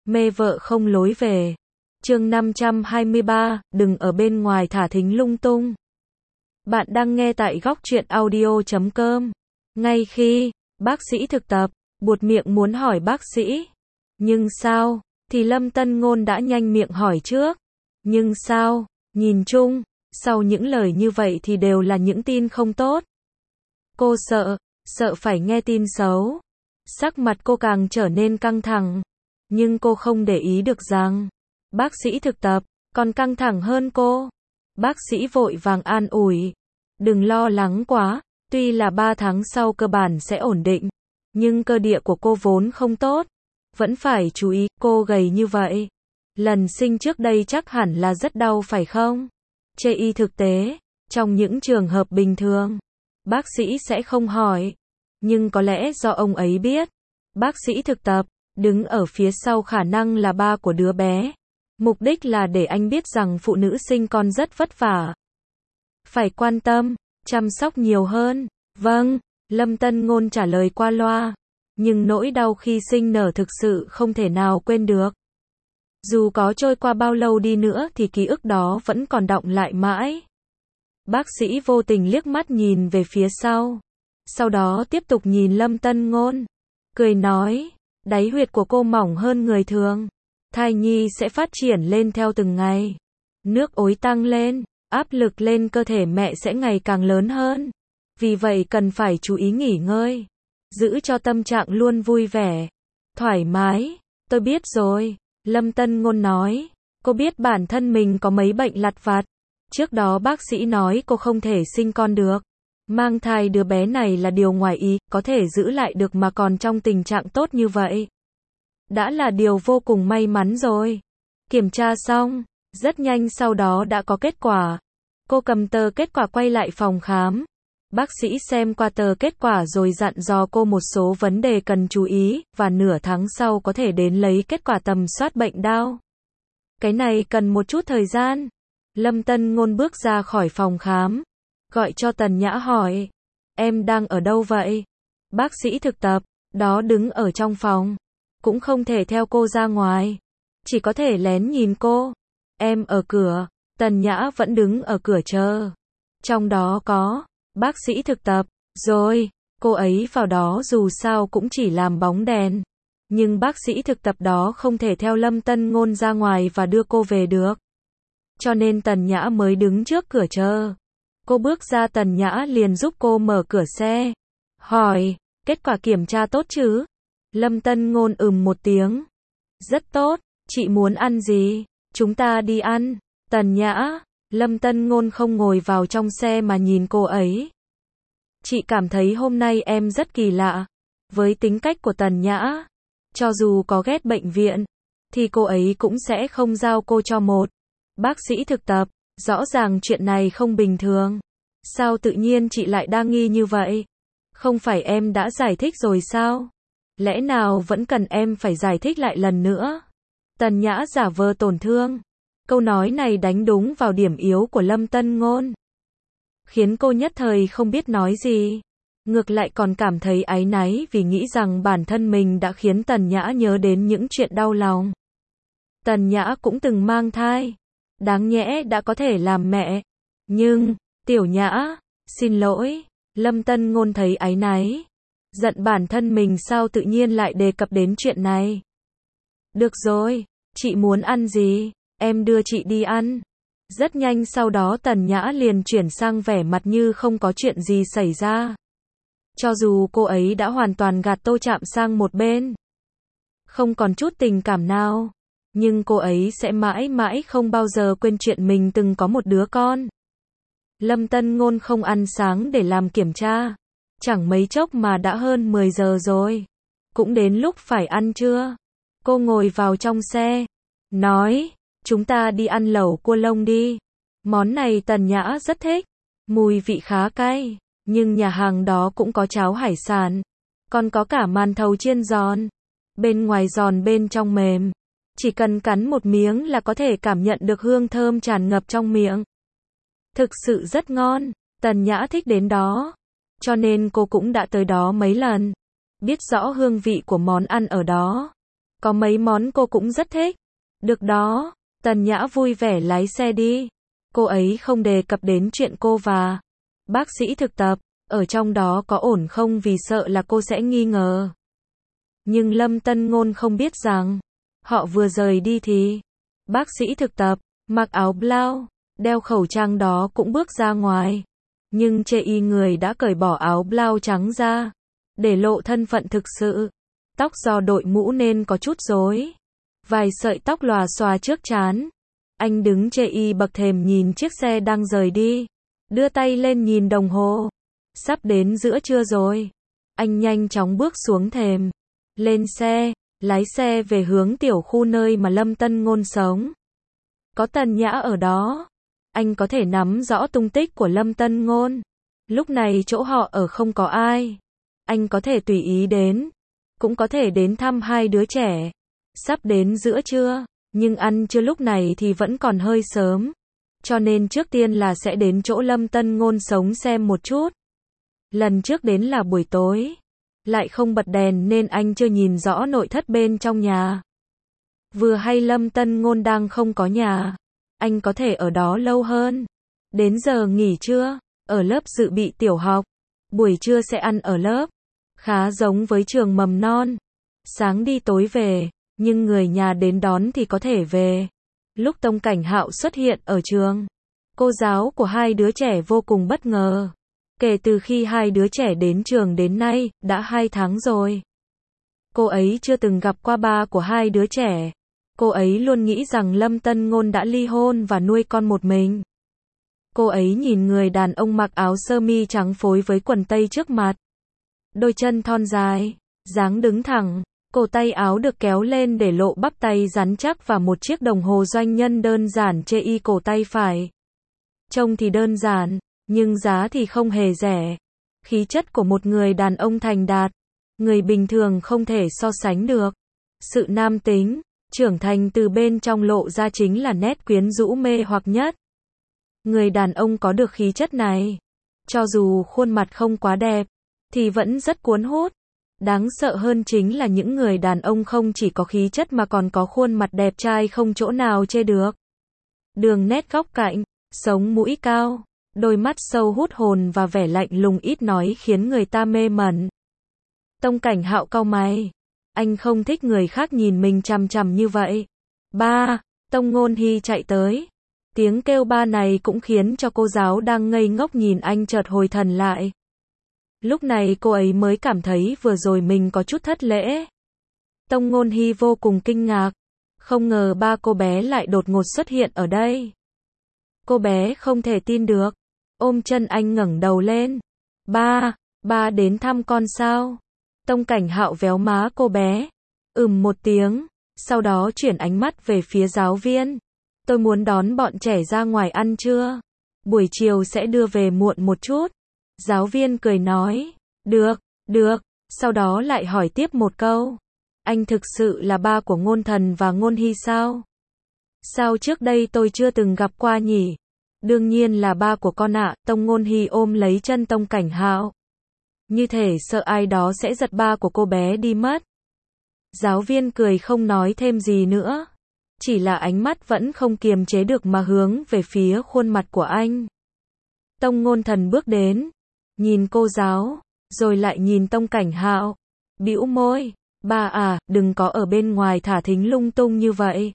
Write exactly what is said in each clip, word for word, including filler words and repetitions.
Mê vợ không lối về. Chương năm trăm hai mươi ba, đừng ở bên ngoài thả thính lung tung. Bạn đang nghe tại góc truyện audio chấm com. Ngay khi bác sĩ thực tập buột miệng muốn hỏi bác sĩ, nhưng sao, thì Lâm Tân Ngôn đã nhanh miệng hỏi trước. Nhưng sao, nhìn chung, sau những lời như vậy thì đều là những tin không tốt. Cô sợ, sợ phải nghe tin xấu. Sắc mặt cô càng trở nên căng thẳng. Nhưng cô không để ý được rằng bác sĩ thực tập còn căng thẳng hơn cô. Bác sĩ vội vàng an ủi. Đừng lo lắng quá, tuy là ba tháng sau cơ bản sẽ ổn định, nhưng cơ địa của cô vốn không tốt. Vẫn phải chú ý, cô gầy như vậy. Lần sinh trước đây chắc hẳn là rất đau phải không? Chê y thực tế, trong những trường hợp bình thường, bác sĩ sẽ không hỏi. Nhưng có lẽ do ông ấy biết, bác sĩ thực tập đứng ở phía sau khả năng là ba của đứa bé. Mục đích là để anh biết rằng phụ nữ sinh con rất vất vả. Phải quan tâm, chăm sóc nhiều hơn. Vâng, Lâm Tân Ngôn trả lời qua loa. Nhưng nỗi đau khi sinh nở thực sự không thể nào quên được. Dù có trôi qua bao lâu đi nữa thì ký ức đó vẫn còn đọng lại mãi. Bác sĩ vô tình liếc mắt nhìn về phía sau. Sau đó tiếp tục nhìn Lâm Tân Ngôn. Cười nói, đáy huyệt của cô mỏng hơn người thường. Thai nhi sẽ phát triển lên theo từng ngày. Nước ối tăng lên, áp lực lên cơ thể mẹ sẽ ngày càng lớn hơn. Vì vậy cần phải chú ý nghỉ ngơi. Giữ cho tâm trạng luôn vui vẻ, thoải mái. Tôi biết rồi, Lâm Tân Ngôn nói. Cô biết bản thân mình có mấy bệnh lặt vặt. Trước đó bác sĩ nói cô không thể sinh con được. Mang thai đứa bé này là điều ngoài ý, có thể giữ lại được mà còn trong tình trạng tốt như vậy. Đã là điều vô cùng may mắn rồi. Kiểm tra xong, rất nhanh sau đó đã có kết quả. Cô cầm tờ kết quả quay lại phòng khám. Bác sĩ xem qua tờ kết quả rồi dặn dò cô một số vấn đề cần chú ý, và nửa tháng sau có thể đến lấy kết quả tầm soát bệnh đau. Cái này cần một chút thời gian. Lâm Tân Ngôn bước ra khỏi phòng khám, gọi cho Tần Nhã hỏi, em đang ở đâu vậy? Bác sĩ thực tập đó đứng ở trong phòng, cũng không thể theo cô ra ngoài, chỉ có thể lén nhìn cô. Em ở cửa. Tần Nhã vẫn đứng ở cửa chờ. Trong đó có bác sĩ thực tập. Rồi, cô ấy vào đó dù sao cũng chỉ làm bóng đèn. Nhưng bác sĩ thực tập đó không thể theo Lâm Tân Ngôn ra ngoài và đưa cô về được. Cho nên Tần Nhã mới đứng trước cửa chờ. Cô bước ra, Tần Nhã liền giúp cô mở cửa xe. Hỏi, kết quả kiểm tra tốt chứ? Lâm Tân Ngôn ừm một tiếng. Rất tốt, chị muốn ăn gì? Chúng ta đi ăn. Tần Nhã, Lâm Tân Ngôn không ngồi vào trong xe mà nhìn cô ấy. Chị cảm thấy hôm nay em rất kỳ lạ. Với tính cách của Tần Nhã, cho dù có ghét bệnh viện, thì cô ấy cũng sẽ không giao cô cho một bác sĩ thực tập. Rõ ràng chuyện này không bình thường. Sao tự nhiên chị lại đa nghi như vậy? Không phải em đã giải thích rồi sao? Lẽ nào vẫn cần em phải giải thích lại lần nữa? Tần Nhã giả vờ tổn thương. Câu nói này đánh đúng vào điểm yếu của Lâm Tân Ngôn, khiến cô nhất thời không biết nói gì. Ngược lại còn cảm thấy áy náy vì nghĩ rằng bản thân mình đã khiến Tần Nhã nhớ đến những chuyện đau lòng. Tần Nhã cũng từng mang thai. Đáng nhẽ đã có thể làm mẹ. Nhưng, Tiểu Nhã, xin lỗi. Lâm Tân Ngôn thấy áy náy. Giận bản thân mình sao tự nhiên lại đề cập đến chuyện này. Được rồi, chị muốn ăn gì? Em đưa chị đi ăn. Rất nhanh sau đó Tần Nhã liền chuyển sang vẻ mặt như không có chuyện gì xảy ra. Cho dù cô ấy đã hoàn toàn gạt Tô Trạm sang một bên, không còn chút tình cảm nào, nhưng cô ấy sẽ mãi mãi không bao giờ quên chuyện mình từng có một đứa con. Lâm Tân Ngôn không ăn sáng để làm kiểm tra. Chẳng mấy chốc mà đã hơn mười giờ rồi. Cũng đến lúc phải ăn trưa. Cô ngồi vào trong xe, nói, chúng ta đi ăn lẩu cua lông đi. Món này Tần Nhã rất thích. Mùi vị khá cay, nhưng nhà hàng đó cũng có cháo hải sản. Còn có cả màn thầu chiên giòn. Bên ngoài giòn bên trong mềm. Chỉ cần cắn một miếng là có thể cảm nhận được hương thơm tràn ngập trong miệng. Thực sự rất ngon. Tần Nhã thích đến đó. Cho nên cô cũng đã tới đó mấy lần. Biết rõ hương vị của món ăn ở đó. Có mấy món cô cũng rất thích. Được đó, Tần Nhã vui vẻ lái xe đi. Cô ấy không đề cập đến chuyện cô và bác sĩ thực tập, ở trong đó có ổn không vì sợ là cô sẽ nghi ngờ. Nhưng Lâm Tân Ngôn không biết rằng, họ vừa rời đi thì, bác sĩ thực tập, mặc áo blau, đeo khẩu trang đó cũng bước ra ngoài. Nhưng chê y người đã cởi bỏ áo blau trắng ra, để lộ thân phận thực sự. Tóc do đội mũ nên có chút rối. Vài sợi tóc lòa xòa trước trán. Anh đứng chê y bậc thềm nhìn chiếc xe đang rời đi. Đưa tay lên nhìn đồng hồ. Sắp đến giữa trưa rồi. Anh nhanh chóng bước xuống thềm. Lên xe, lái xe về hướng tiểu khu nơi mà Lâm Tân Ngôn sống. Có Tần Nhã ở đó. Anh có thể nắm rõ tung tích của Lâm Tân Ngôn. Lúc này chỗ họ ở không có ai. Anh có thể tùy ý đến. Cũng có thể đến thăm hai đứa trẻ. Sắp đến giữa trưa, nhưng ăn trưa lúc này thì vẫn còn hơi sớm. Cho nên trước tiên là sẽ đến chỗ Lâm Tân Ngôn sống xem một chút. Lần trước đến là buổi tối. Lại không bật đèn nên anh chưa nhìn rõ nội thất bên trong nhà. Vừa hay Lâm Tân Ngôn đang không có nhà. Anh có thể ở đó lâu hơn. Đến giờ nghỉ trưa, ở lớp dự bị tiểu học. Buổi trưa sẽ ăn ở lớp. Khá giống với trường mầm non. Sáng đi tối về, nhưng người nhà đến đón thì có thể về. Lúc Tông Cảnh Hạo xuất hiện ở trường, cô giáo của hai đứa trẻ vô cùng bất ngờ. Kể từ khi hai đứa trẻ đến trường đến nay, đã hai tháng rồi. Cô ấy chưa từng gặp qua ba của hai đứa trẻ. Cô ấy luôn nghĩ rằng Lâm Tân Ngôn đã ly hôn và nuôi con một mình. Cô ấy nhìn người đàn ông mặc áo sơ mi trắng phối với quần tây trước mặt. Đôi chân thon dài, dáng đứng thẳng, cổ tay áo được kéo lên để lộ bắp tay rắn chắc và một chiếc đồng hồ doanh nhân đơn giản chê y cổ tay phải. Trông thì đơn giản, nhưng giá thì không hề rẻ. Khí chất của một người đàn ông thành đạt, người bình thường không thể so sánh được. Sự nam tính, trưởng thành từ bên trong lộ ra chính là nét quyến rũ mê hoặc nhất. Người đàn ông có được khí chất này, cho dù khuôn mặt không quá đẹp, thì vẫn rất cuốn hút. Đáng sợ hơn chính là những người đàn ông không chỉ có khí chất mà còn có khuôn mặt đẹp trai không chỗ nào chê được. Đường nét góc cạnh, sống mũi cao, đôi mắt sâu hút hồn và vẻ lạnh lùng ít nói khiến người ta mê mẩn. Tông Cảnh Hạo cau mày. Anh không thích người khác nhìn mình chằm chằm như vậy. Ba, Tông Ngôn Hy chạy tới. Tiếng kêu ba này cũng khiến cho cô giáo đang ngây ngốc nhìn anh chợt hồi thần lại. Lúc này cô ấy mới cảm thấy vừa rồi mình có chút thất lễ. Tông Ngôn Hy vô cùng kinh ngạc. Không ngờ ba cô bé lại đột ngột xuất hiện ở đây. Cô bé không thể tin được. Ôm chân anh ngẩng đầu lên. Ba, ba đến thăm con sao? Tông Cảnh Hạo véo má cô bé. Ừm một tiếng. Sau đó chuyển ánh mắt về phía giáo viên. Tôi muốn đón bọn trẻ ra ngoài ăn trưa. Buổi chiều sẽ đưa về muộn một chút. Giáo viên cười nói. Được, được. Sau đó lại hỏi tiếp một câu. Anh thực sự là ba của Ngôn Thần và Ngôn Hy sao? Sao trước đây tôi chưa từng gặp qua nhỉ? Đương nhiên là ba của con ạ. Tông Ngôn Hy ôm lấy chân Tông Cảnh Hạo. Như thể sợ ai đó sẽ giật ba của cô bé đi mất. Giáo viên cười không nói thêm gì nữa. Chỉ là ánh mắt vẫn không kiềm chế được mà hướng về phía khuôn mặt của anh. Tông Ngôn Thần bước đến. Nhìn cô giáo. Rồi lại nhìn Tông Cảnh Hạo. Bĩu môi. Ba à, đừng có ở bên ngoài thả thính lung tung như vậy.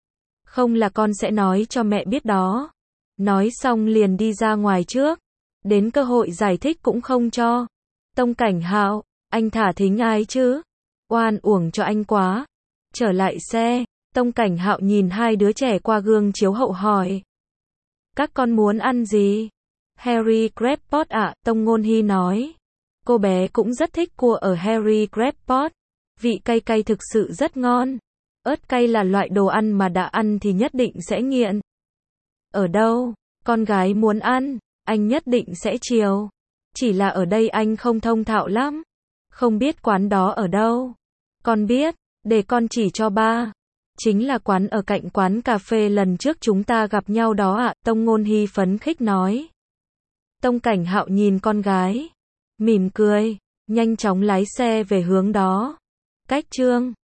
Không là con sẽ nói cho mẹ biết đó. Nói xong liền đi ra ngoài trước. Đến cơ hội giải thích cũng không cho. Tông Cảnh Hạo, anh thả thính ai chứ? Oan uổng cho anh quá. Trở lại xe, Tông Cảnh Hạo nhìn hai đứa trẻ qua gương chiếu hậu hỏi. Các con muốn ăn gì? Harry Crab Pot ạ, Tông Ngôn Hy nói. Cô bé cũng rất thích cua ở Harry Crab Pot. Vị cay cay thực sự rất ngon. Ớt cay là loại đồ ăn mà đã ăn thì nhất định sẽ nghiện. Ở đâu? Con gái muốn ăn, anh nhất định sẽ chiều. Chỉ là ở đây anh không thông thạo lắm. Không biết quán đó ở đâu. Con biết, để con chỉ cho ba. Chính là quán ở cạnh quán cà phê lần trước chúng ta gặp nhau đó ạ, Tông Ngôn Hy phấn khích nói. Tông Cảnh Hạo nhìn con gái. Mỉm cười, nhanh chóng lái xe về hướng đó. Cách chương